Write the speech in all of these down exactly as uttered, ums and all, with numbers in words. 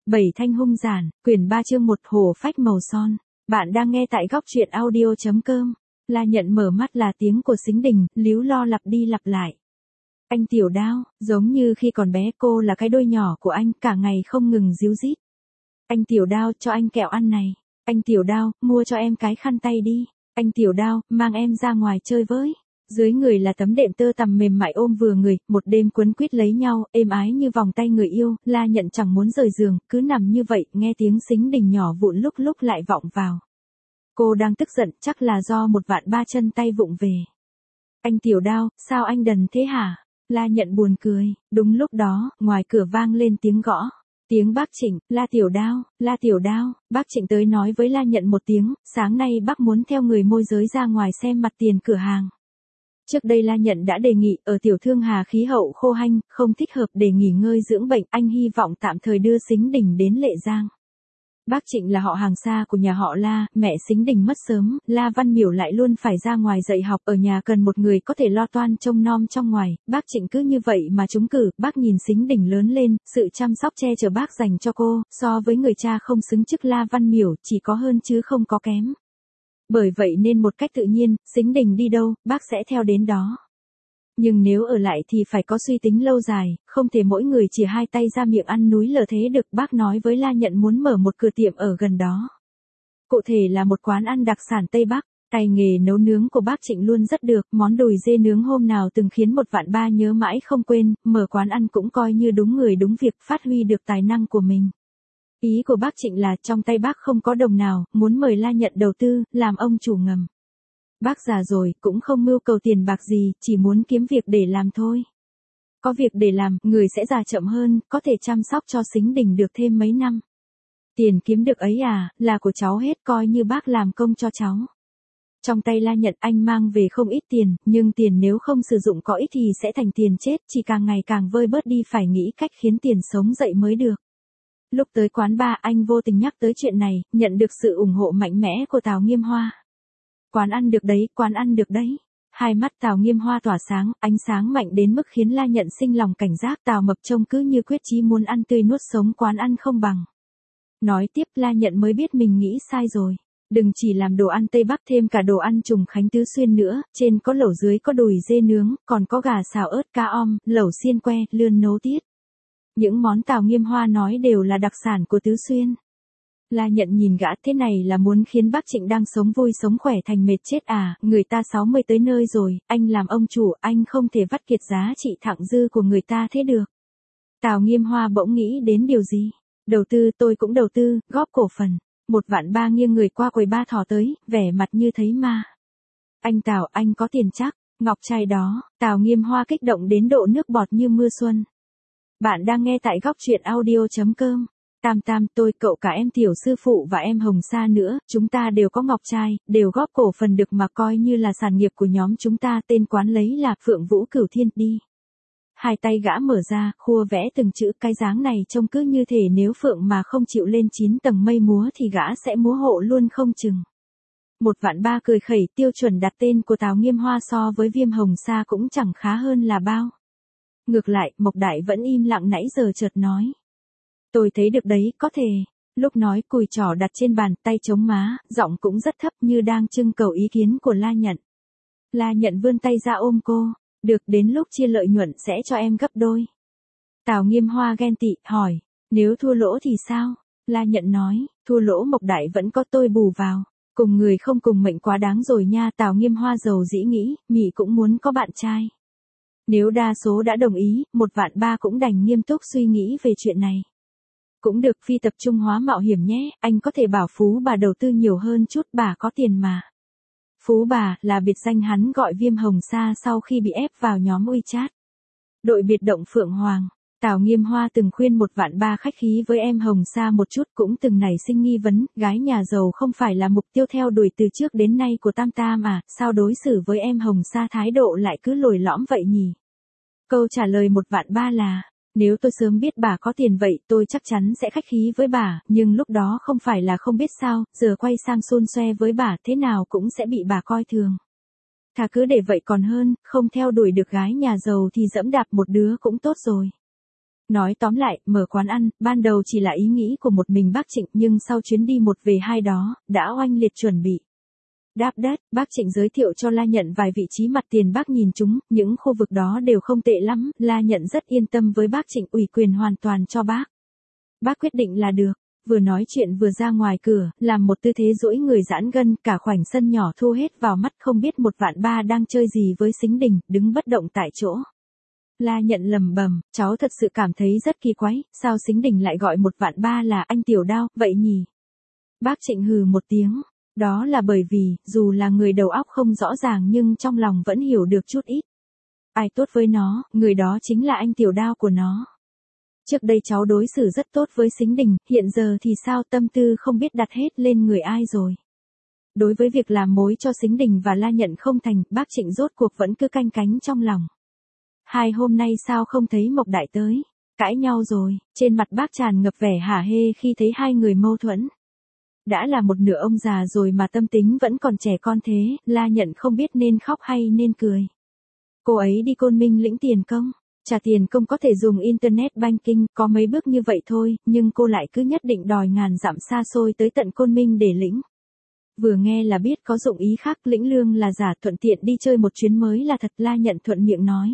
Bảy thanh hung giản, quyển ba chương một hổ phách màu son. Bạn đang nghe tại góc truyện audio chấm com. La Nhận mở mắt là tiếng của Sính Đình, líu lo lặp đi lặp lại. Anh Tiểu Đao, giống như khi còn bé cô là cái đôi nhỏ của anh, cả ngày không ngừng díu dít. Anh Tiểu Đao, cho anh kẹo ăn này. Anh Tiểu Đao, mua cho em cái khăn tay đi. Anh Tiểu Đao, mang em ra ngoài chơi với. Dưới người là tấm đệm tơ tằm mềm mại ôm vừa người, một đêm quấn quýt lấy nhau, êm ái như vòng tay người yêu, La Nhận chẳng muốn rời giường, cứ nằm như vậy, nghe tiếng Sính Đình nhỏ vụn lúc lúc lại vọng vào. Cô đang tức giận, chắc là do một vạn ba chân tay vụng về. Anh Tiểu Đao, sao anh đần thế hả? La Nhận buồn cười, đúng lúc đó, ngoài cửa vang lên tiếng gõ. Tiếng bác Trịnh, La Tiểu Đao, La Tiểu Đao, bác Trịnh tới nói với La Nhận một tiếng, sáng nay bác muốn theo người môi giới ra ngoài xem mặt tiền cửa hàng. Trước đây La Nhận đã đề nghị, ở Tiểu Thương Hà khí hậu khô hanh, không thích hợp để nghỉ ngơi dưỡng bệnh, anh hy vọng tạm thời đưa Sính Đình đến Lệ Giang. Bác Trịnh là họ hàng xa của nhà họ La, mẹ Sính Đình mất sớm, La Văn Miểu lại luôn phải ra ngoài dạy học, ở nhà cần một người có thể lo toan trông nom trong ngoài, bác Trịnh cứ như vậy mà trúng cử, bác nhìn Sính Đình lớn lên, sự chăm sóc che chở bác dành cho cô, so với người cha không xứng chức La Văn Miểu, chỉ có hơn chứ không có kém. Bởi vậy nên một cách tự nhiên, Sính Đình đi đâu, bác sẽ theo đến đó. Nhưng nếu ở lại thì phải có suy tính lâu dài, không thể mỗi người chỉ hai tay ra miệng ăn núi lở thế được. Bác nói với La Nhận muốn mở một cửa tiệm ở gần đó. Cụ thể là một quán ăn đặc sản Tây Bắc. Tay nghề nấu nướng của bác Trịnh luôn rất được, món đùi dê nướng hôm nào từng khiến một vạn ba nhớ mãi không quên, mở quán ăn cũng coi như đúng người đúng việc, phát huy được tài năng của mình. Ý của bác Trịnh là trong tay bác không có đồng nào, muốn mời La Nhận đầu tư, làm ông chủ ngầm. Bác già rồi, cũng không mưu cầu tiền bạc gì, chỉ muốn kiếm việc để làm thôi. Có việc để làm, người sẽ già chậm hơn, có thể chăm sóc cho Sính Đình được thêm mấy năm. Tiền kiếm được ấy à, là của cháu hết, coi như bác làm công cho cháu. Trong tay La Nhận anh mang về không ít tiền, nhưng tiền nếu không sử dụng có ít thì sẽ thành tiền chết, chỉ càng ngày càng vơi bớt đi, phải nghĩ cách khiến tiền sống dậy mới được. Lúc tới quán bar anh vô tình nhắc tới chuyện này, nhận được sự ủng hộ mạnh mẽ của Tào Nghiêm Hoa. Quán ăn được đấy, quán ăn được đấy. Hai mắt Tào Nghiêm Hoa tỏa sáng, ánh sáng mạnh đến mức khiến La Nhận sinh lòng cảnh giác. Tào Mập trông cứ như quyết chí muốn ăn tươi nuốt sống, quán ăn không bằng. Nói tiếp, La Nhận mới biết mình nghĩ sai rồi. Đừng chỉ làm đồ ăn Tây Bắc, thêm cả đồ ăn Trùng Khánh Tứ Xuyên nữa, trên có lẩu dưới có đùi dê nướng, còn có gà xào ớt cá om, lẩu xiên que, lươn nấu tiết. Những món Tào Nghiêm Hoa nói đều là đặc sản của Tứ Xuyên. La Nhận nhìn gã thế này là muốn khiến bác Trịnh đang sống vui sống khỏe thành mệt chết à, người ta sáu mươi tới nơi rồi, anh làm ông chủ, anh không thể vắt kiệt giá trị thặng dư của người ta thế được. Tào Nghiêm Hoa bỗng nghĩ đến điều gì? Đầu tư, tôi cũng đầu tư, góp cổ phần. Một vạn ba nghiêng người qua quầy ba thò tới, vẻ mặt như thấy ma. Anh Tào, anh có tiền chắc, ngọc trai đó. Tào Nghiêm Hoa kích động đến độ nước bọt như mưa xuân. Bạn đang nghe tại góc truyện audio chấm com. Tam Tam, tôi, cậu cả em Tiểu Sư Phụ và em Hồng Sa nữa, chúng ta đều có ngọc trai, đều góp cổ phần được mà coi như là sản nghiệp của nhóm chúng ta, tên quán lấy là Phượng Vũ Cửu Thiên, đi. Hai tay gã mở ra, khua vẽ từng chữ, cái dáng này trông cứ như thể nếu Phượng mà không chịu lên chín tầng mây múa thì gã sẽ múa hộ luôn không chừng. Một vạn ba cười khẩy, tiêu chuẩn đặt tên của Tào Nghiêm Hoa so với Viêm Hồng Sa cũng chẳng khá hơn là bao. Ngược lại, Mộc Đại vẫn im lặng nãy giờ chợt nói. Tôi thấy được đấy, có thể. Lúc nói cùi trỏ đặt trên bàn, tay chống má, giọng cũng rất thấp như đang trưng cầu ý kiến của La Nhận. La Nhận vươn tay ra ôm cô. Được, đến lúc chia lợi nhuận sẽ cho em gấp đôi. Tào Nghiêm Hoa ghen tị, hỏi. Nếu thua lỗ thì sao? La Nhận nói, thua lỗ Mộc Đại vẫn có tôi bù vào. Cùng người không cùng mệnh quá đáng rồi nha. Tào Nghiêm Hoa giàu dĩ nghĩ, Mị cũng muốn có bạn trai. Nếu đa số đã đồng ý, một vạn ba cũng đành nghiêm túc suy nghĩ về chuyện này. Cũng được, phi tập trung hóa mạo hiểm nhé, anh có thể bảo Phú bà đầu tư nhiều hơn chút, bà có tiền mà. Phú bà là biệt danh hắn gọi Viêm Hồng Sa sau khi bị ép vào nhóm WeChat. Đội biệt động Phượng Hoàng. Tào Nghiêm Hoa từng khuyên một vạn ba khách khí với em Hồng Sa một chút, cũng từng nảy sinh nghi vấn, gái nhà giàu không phải là mục tiêu theo đuổi từ trước đến nay của Tam Tam à, sao đối xử với em Hồng Sa thái độ lại cứ lồi lõm vậy nhỉ? Câu trả lời một vạn ba là, nếu tôi sớm biết bà có tiền vậy tôi chắc chắn sẽ khách khí với bà, nhưng lúc đó không phải là không biết sao, giờ quay sang xôn xoe với bà thế nào cũng sẽ bị bà coi thường. Thà cứ để vậy còn hơn, không theo đuổi được gái nhà giàu thì dẫm đạp một đứa cũng tốt rồi. Nói tóm lại, mở quán ăn, ban đầu chỉ là ý nghĩ của một mình bác Trịnh, nhưng sau chuyến đi một về hai đó, đã oanh liệt chuẩn bị. Đáp đất, bác Trịnh giới thiệu cho La Nhận vài vị trí mặt tiền bác nhìn chúng, những khu vực đó đều không tệ lắm, La Nhận rất yên tâm với bác Trịnh, ủy quyền hoàn toàn cho bác. Bác quyết định là được. Vừa nói chuyện vừa ra ngoài cửa, làm một tư thế duỗi người giãn gân, cả khoảnh sân nhỏ thu hết vào mắt, không biết một vạn ba đang chơi gì với Sính Đình, đứng bất động tại chỗ. La Nhận lầm bầm, cháu thật sự cảm thấy rất kỳ quái, sao Sính Đình lại gọi một vạn ba là anh Tiểu Đao, vậy nhỉ? Bác Trịnh hừ một tiếng, đó là bởi vì, dù là người đầu óc không rõ ràng nhưng trong lòng vẫn hiểu được chút ít. Ai tốt với nó, người đó chính là anh Tiểu Đao của nó. Trước đây cháu đối xử rất tốt với Sính Đình, hiện giờ thì sao, tâm tư không biết đặt hết lên người ai rồi. Đối với việc làm mối cho Sính Đình và La Nhận không thành, bác Trịnh rốt cuộc vẫn cứ canh cánh trong lòng. Hai hôm nay sao không thấy Mộc Đại tới, cãi nhau rồi, trên mặt bác tràn ngập vẻ hả hê khi thấy hai người mâu thuẫn. Đã là một nửa ông già rồi mà tâm tính vẫn còn trẻ con thế, La Nhận không biết nên khóc hay nên cười. Cô ấy đi Côn Minh lĩnh tiền công. Trả tiền công có thể dùng Internet Banking, có mấy bước như vậy thôi, nhưng cô lại cứ nhất định đòi ngàn dặm xa xôi tới tận Côn Minh để lĩnh. Vừa nghe là biết có dụng ý khác, lĩnh lương là giả, thuận tiện đi chơi một chuyến mới là thật. La Nhận thuận miệng nói.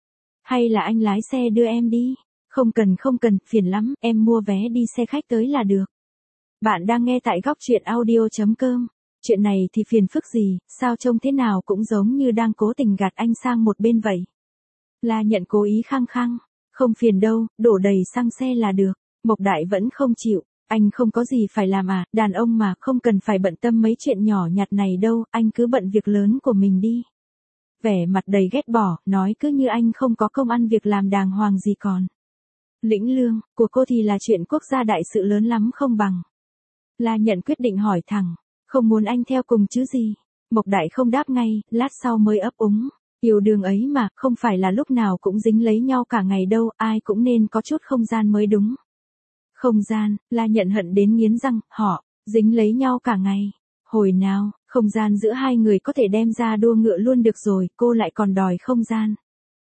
Hay là anh lái xe đưa em đi? Không cần không cần, phiền lắm, em mua vé đi xe khách tới là được. Bạn đang nghe tại góc truyện audio chấm com. Chuyện này thì phiền phức gì, sao trông thế nào cũng giống như đang cố tình gạt anh sang một bên vậy. La Nhận cố ý khăng khăng, không phiền đâu, đổ đầy xăng xe là được. Mộc Đại vẫn không chịu, anh không có gì phải làm à, đàn ông mà không cần phải bận tâm mấy chuyện nhỏ nhặt này đâu, anh cứ bận việc lớn của mình đi. Vẻ mặt đầy ghét bỏ, nói cứ như anh không có công ăn việc làm đàng hoàng gì còn. Lĩnh lương, của cô thì là chuyện quốc gia đại sự lớn lắm không bằng. La Nhận quyết định hỏi thẳng, không muốn anh theo cùng chứ gì. Mộc Đại không đáp ngay, lát sau mới ấp úng. Yêu đương ấy mà, không phải là lúc nào cũng dính lấy nhau cả ngày đâu, ai cũng nên có chút không gian mới đúng. Không gian, La Nhận hận đến nghiến răng, họ, dính lấy nhau cả ngày. Hồi nào, không gian giữa hai người có thể đem ra đua ngựa luôn được rồi, cô lại còn đòi không gian.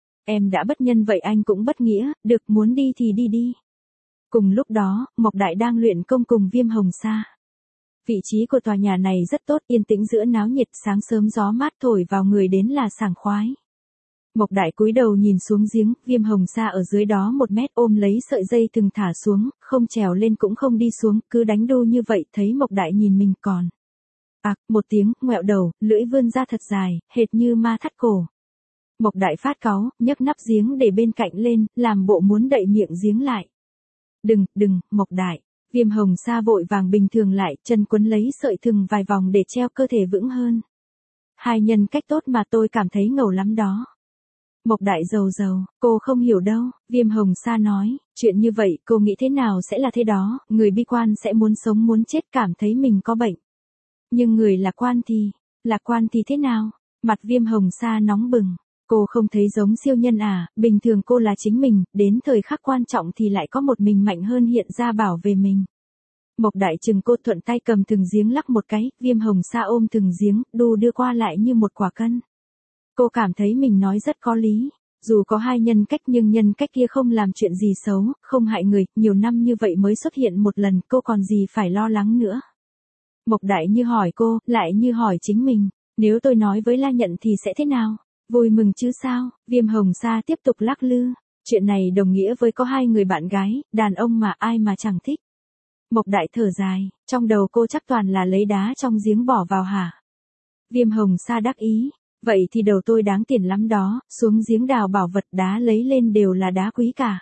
Em đã bất nhân vậy anh cũng bất nghĩa, được muốn đi thì đi đi. Cùng lúc đó, Mộc Đại đang luyện công cùng Viêm Hồng Sa. Vị trí của tòa nhà này rất tốt, yên tĩnh giữa náo nhiệt, sáng sớm gió mát thổi vào người đến là sảng khoái. Mộc Đại cúi đầu nhìn xuống giếng, Viêm Hồng Sa ở dưới đó một mét ôm lấy sợi dây thừng thả xuống, không trèo lên cũng không đi xuống, cứ đánh đu như vậy, thấy Mộc Đại nhìn mình còn. Ạc, à, một tiếng, ngoẹo đầu, lưỡi vươn ra thật dài, hệt như ma thắt cổ. Mộc Đại phát cáu, nhấc nắp giếng để bên cạnh lên, làm bộ muốn đậy miệng giếng lại. Đừng, đừng, Mộc Đại. Viêm Hồng Sa vội vàng bình thường lại, chân quấn lấy sợi thừng vài vòng để treo cơ thể vững hơn. Hai nhân cách tốt mà tôi cảm thấy ngầu lắm đó. Mộc Đại dầu dầu, cô không hiểu đâu, Viêm Hồng Sa nói, chuyện như vậy cô nghĩ thế nào sẽ là thế đó, người bi quan sẽ muốn sống muốn chết cảm thấy mình có bệnh. Nhưng người lạc quan thì, lạc quan thì thế nào? Mặt Viêm Hồng Sa nóng bừng. Cô không thấy giống siêu nhân à, bình thường cô là chính mình, đến thời khắc quan trọng thì lại có một mình mạnh hơn hiện ra bảo vệ mình. Mộc Đại chừng cô thuận tay cầm thừng giếng lắc một cái, Viêm Hồng Sa ôm thừng giếng, đu đưa qua lại như một quả cân. Cô cảm thấy mình nói rất có lý, dù có hai nhân cách nhưng nhân cách kia không làm chuyện gì xấu, không hại người, nhiều năm như vậy mới xuất hiện một lần, cô còn gì phải lo lắng nữa. Mộc Đại như hỏi cô, lại như hỏi chính mình, nếu tôi nói với La Nhận thì sẽ thế nào? Vui mừng chứ sao, Viêm Hồng Sa tiếp tục lắc lư. Chuyện này đồng nghĩa với có hai người bạn gái, đàn ông mà ai mà chẳng thích. Mộc Đại thở dài, trong đầu cô chắc toàn là lấy đá trong giếng bỏ vào hả? Viêm Hồng Sa đắc ý, vậy thì đầu tôi đáng tiền lắm đó, xuống giếng đào bảo vật đá lấy lên đều là đá quý cả.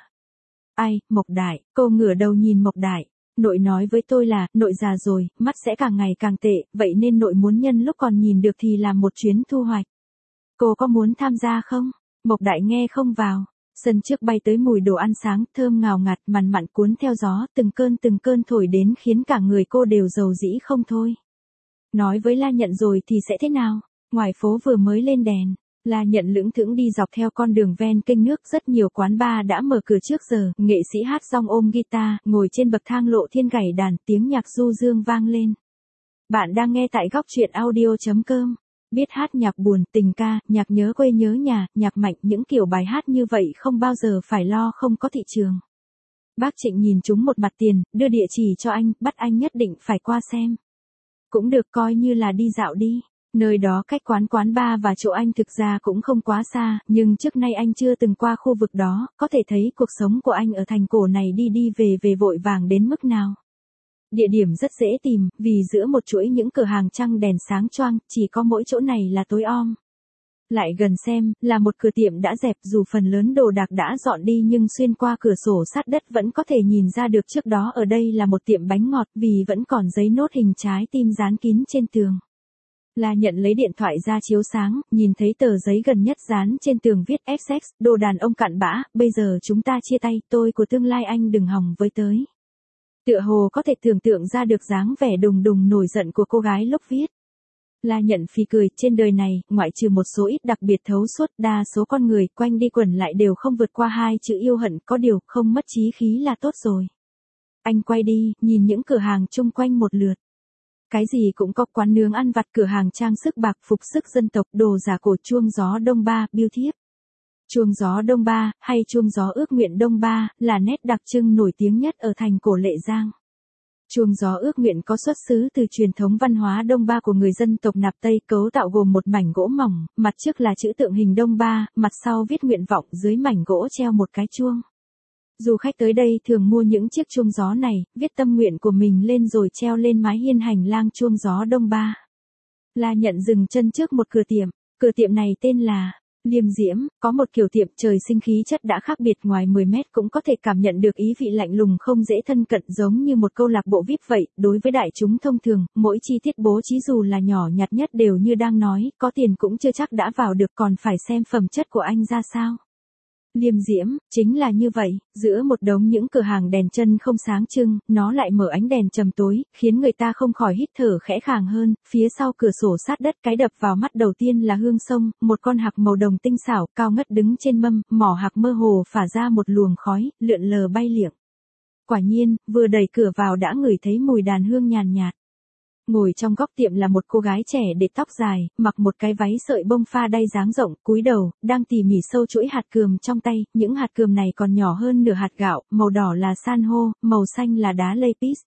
Ai, Mộc Đại, cô ngửa đầu nhìn Mộc Đại, nội nói với tôi là, nội già rồi, mắt sẽ càng ngày càng tệ, vậy nên nội muốn nhân lúc còn nhìn được thì làm một chuyến thu hoạch. Cô có muốn tham gia không? Mộc Đại nghe không vào. Sân trước bay tới mùi đồ ăn sáng, thơm ngào ngạt, mằn mặn cuốn theo gió, từng cơn từng cơn thổi đến khiến cả người cô đều dầu dĩ không thôi. Nói với La Nhận rồi thì sẽ thế nào? Ngoài phố vừa mới lên đèn, La Nhận lững thững đi dọc theo con đường ven kênh nước, rất nhiều quán bar đã mở cửa trước giờ, nghệ sĩ hát rong ôm guitar, ngồi trên bậc thang lộ thiên gảy đàn, tiếng nhạc du dương vang lên. Bạn đang nghe tại góc truyện audio chấm com. Biết hát nhạc buồn, tình ca, nhạc nhớ quê nhớ nhà, nhạc mạnh, những kiểu bài hát như vậy không bao giờ phải lo không có thị trường. Bác Trịnh nhìn chúng một mặt tiền, đưa địa chỉ cho anh, bắt anh nhất định phải qua xem. Cũng được, coi như là đi dạo đi. Nơi đó cách quán quán bar và chỗ anh thực ra cũng không quá xa, nhưng trước nay anh chưa từng qua khu vực đó, có thể thấy cuộc sống của anh ở thành cổ này đi đi về về vội vàng đến mức nào. Địa điểm rất dễ tìm, vì giữa một chuỗi những cửa hàng trăng đèn sáng choang, chỉ có mỗi chỗ này là tối om. Lại gần xem, là một cửa tiệm đã dẹp, dù phần lớn đồ đạc đã dọn đi nhưng xuyên qua cửa sổ sát đất vẫn có thể nhìn ra được trước đó ở đây là một tiệm bánh ngọt, vì vẫn còn giấy nốt hình trái tim dán kín trên tường. La Nhận lấy điện thoại ra chiếu sáng, nhìn thấy tờ giấy gần nhất dán trên tường viết ép ích, đồ đàn ông cặn bã, bây giờ chúng ta chia tay, tôi của tương lai anh đừng hòng với tới. Tựa hồ có thể tưởng tượng ra được dáng vẻ đùng đùng nổi giận của cô gái lúc viết. La Nhận phì cười, trên đời này, ngoại trừ một số ít đặc biệt thấu suốt, đa số con người quanh đi quẩn lại đều không vượt qua hai chữ yêu hận, có điều không mất chí khí là tốt rồi. Anh quay đi, nhìn những cửa hàng chung quanh một lượt. Cái gì cũng có, quán nướng ăn vặt, cửa hàng trang sức bạc, phục sức dân tộc, đồ giả cổ, chuông gió Đông Ba, bưu thiếp. Chuông gió Đông Ba, hay chuông gió ước nguyện Đông Ba, là nét đặc trưng nổi tiếng nhất ở thành cổ Lệ Giang. Chuông gió ước nguyện có xuất xứ từ truyền thống văn hóa Đông Ba của người dân tộc Nạp Tây, cấu tạo gồm một mảnh gỗ mỏng, mặt trước là chữ tượng hình Đông Ba, mặt sau viết nguyện vọng, dưới mảnh gỗ treo một cái chuông. Du khách tới đây thường mua những chiếc chuông gió này, viết tâm nguyện của mình lên rồi treo lên mái hiên hành lang chuông gió Đông Ba. La Nhận dừng chân trước một cửa tiệm, cửa tiệm này tên là Liêm Diễm, có một kiểu tiệm trời sinh khí chất đã khác biệt, ngoài mười mét cũng có thể cảm nhận được ý vị lạnh lùng không dễ thân cận, giống như một câu lạc bộ vi ai pi vậy. Đối với đại chúng thông thường, mỗi chi tiết bố trí dù là nhỏ nhặt nhất đều như đang nói, có tiền cũng chưa chắc đã vào được, còn phải xem phẩm chất của anh ra sao. Liêm Diễm, chính là như vậy, giữa một đống những cửa hàng đèn chân không sáng trưng, nó lại mở ánh đèn trầm tối, khiến người ta không khỏi hít thở khẽ khàng hơn. Phía sau cửa sổ sát đất, cái đập vào mắt đầu tiên là hương sông, một con hạc màu đồng tinh xảo, cao ngất đứng trên mâm, mỏ hạc mơ hồ phả ra một luồng khói, lượn lờ bay liệng. Quả nhiên, vừa đẩy cửa vào đã ngửi thấy mùi đàn hương nhàn nhạt. Ngồi trong góc tiệm là một cô gái trẻ để tóc dài, mặc một cái váy sợi bông pha đay dáng rộng, cúi đầu, đang tỉ mỉ sâu chuỗi hạt cườm trong tay, những hạt cườm này còn nhỏ hơn nửa hạt gạo, màu đỏ là san hô, màu xanh là đá lapis.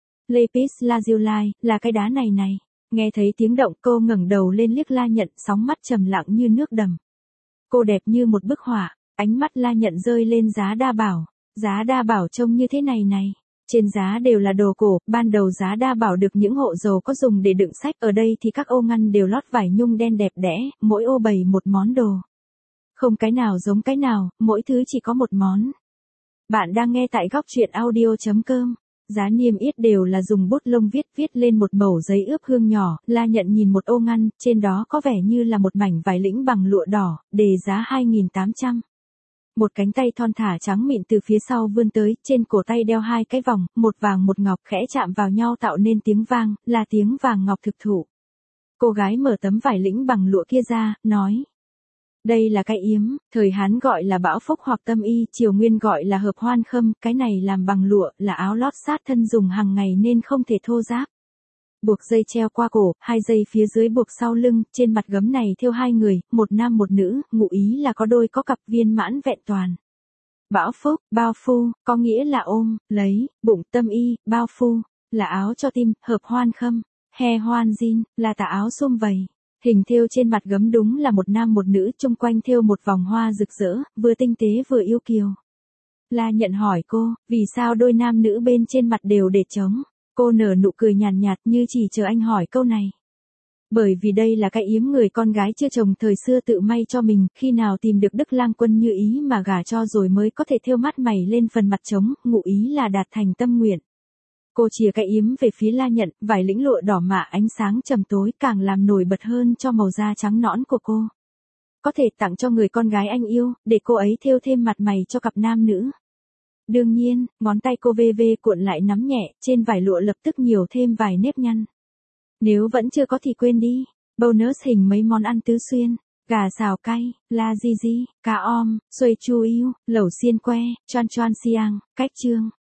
Lapis lazuli, là cái đá này này. Nghe thấy tiếng động, cô ngẩng đầu lên liếc La Nhận, sóng mắt trầm lặng như nước đầm. Cô đẹp như một bức họa, ánh mắt La Nhận rơi lên giá đa bảo. Giá đa bảo trông như thế này này. Trên giá đều là đồ cổ, ban đầu giá đa bảo được những hộ giàu có dùng để đựng sách, ở đây thì các ô ngăn đều lót vải nhung đen đẹp đẽ, mỗi ô bày một món đồ. Không cái nào giống cái nào, mỗi thứ chỉ có một món. Bạn đang nghe tại góc truyện audio chấm com. Giá niêm yết đều là dùng bút lông viết viết lên một mẩu giấy ướp hương nhỏ. La Nhận nhìn một ô ngăn, trên đó có vẻ như là một mảnh vải lĩnh bằng lụa đỏ, đề giá hai nghìn tám trăm. Một cánh tay thon thả trắng mịn từ phía sau vươn tới, trên cổ tay đeo hai cái vòng, một vàng một ngọc, khẽ chạm vào nhau tạo nên tiếng vang, là tiếng vàng ngọc thực thụ. Cô gái mở tấm vải lĩnh bằng lụa kia ra, nói. Đây là cái yếm, thời Hán gọi là bão phúc hoặc tâm y, triều Nguyên gọi là hợp hoan khâm, cái này làm bằng lụa, là áo lót sát thân dùng hàng ngày nên không thể thô ráp. Buộc dây treo qua cổ, hai dây phía dưới buộc sau lưng, trên mặt gấm này thêu hai người, một nam một nữ, ngụ ý là có đôi có cặp, viên mãn vẹn toàn. Bão phúc, bao phu, có nghĩa là ôm, lấy, bụng, tâm y, bao phu, là áo cho tim, hợp hoan khâm, he hoan jin, là tà áo sum vầy. Hình thêu trên mặt gấm đúng là một nam một nữ, chung quanh thêu một vòng hoa rực rỡ, vừa tinh tế vừa yêu kiều. La Nhận hỏi cô, vì sao đôi nam nữ bên trên mặt đều để trống? Cô nở nụ cười nhàn nhạt, nhạt như chỉ chờ anh hỏi câu này. Bởi vì đây là cái yếm người con gái chưa chồng thời xưa tự may cho mình, khi nào tìm được Đức Lang Quân như ý mà gả cho rồi mới có thể thêu mắt mày lên phần mặt trống, ngụ ý là đạt thành tâm nguyện. Cô chìa cái yếm về phía La Nhận, vải lĩnh lụa đỏ mạ ánh sáng trầm tối càng làm nổi bật hơn cho màu da trắng nõn của cô. Có thể tặng cho người con gái anh yêu, để cô ấy thêu thêm mặt mày cho cặp nam nữ. Đương nhiên, ngón tay cô vê vê cuộn lại nắm nhẹ, trên vải lụa lập tức nhiều thêm vài nếp nhăn. Nếu vẫn chưa có thì quên đi, bonus hình mấy món ăn tứ xuyên, gà xào cay, la di di, cá om, xoay chu yêu, lẩu xiên que, choan choan siang, cách trương.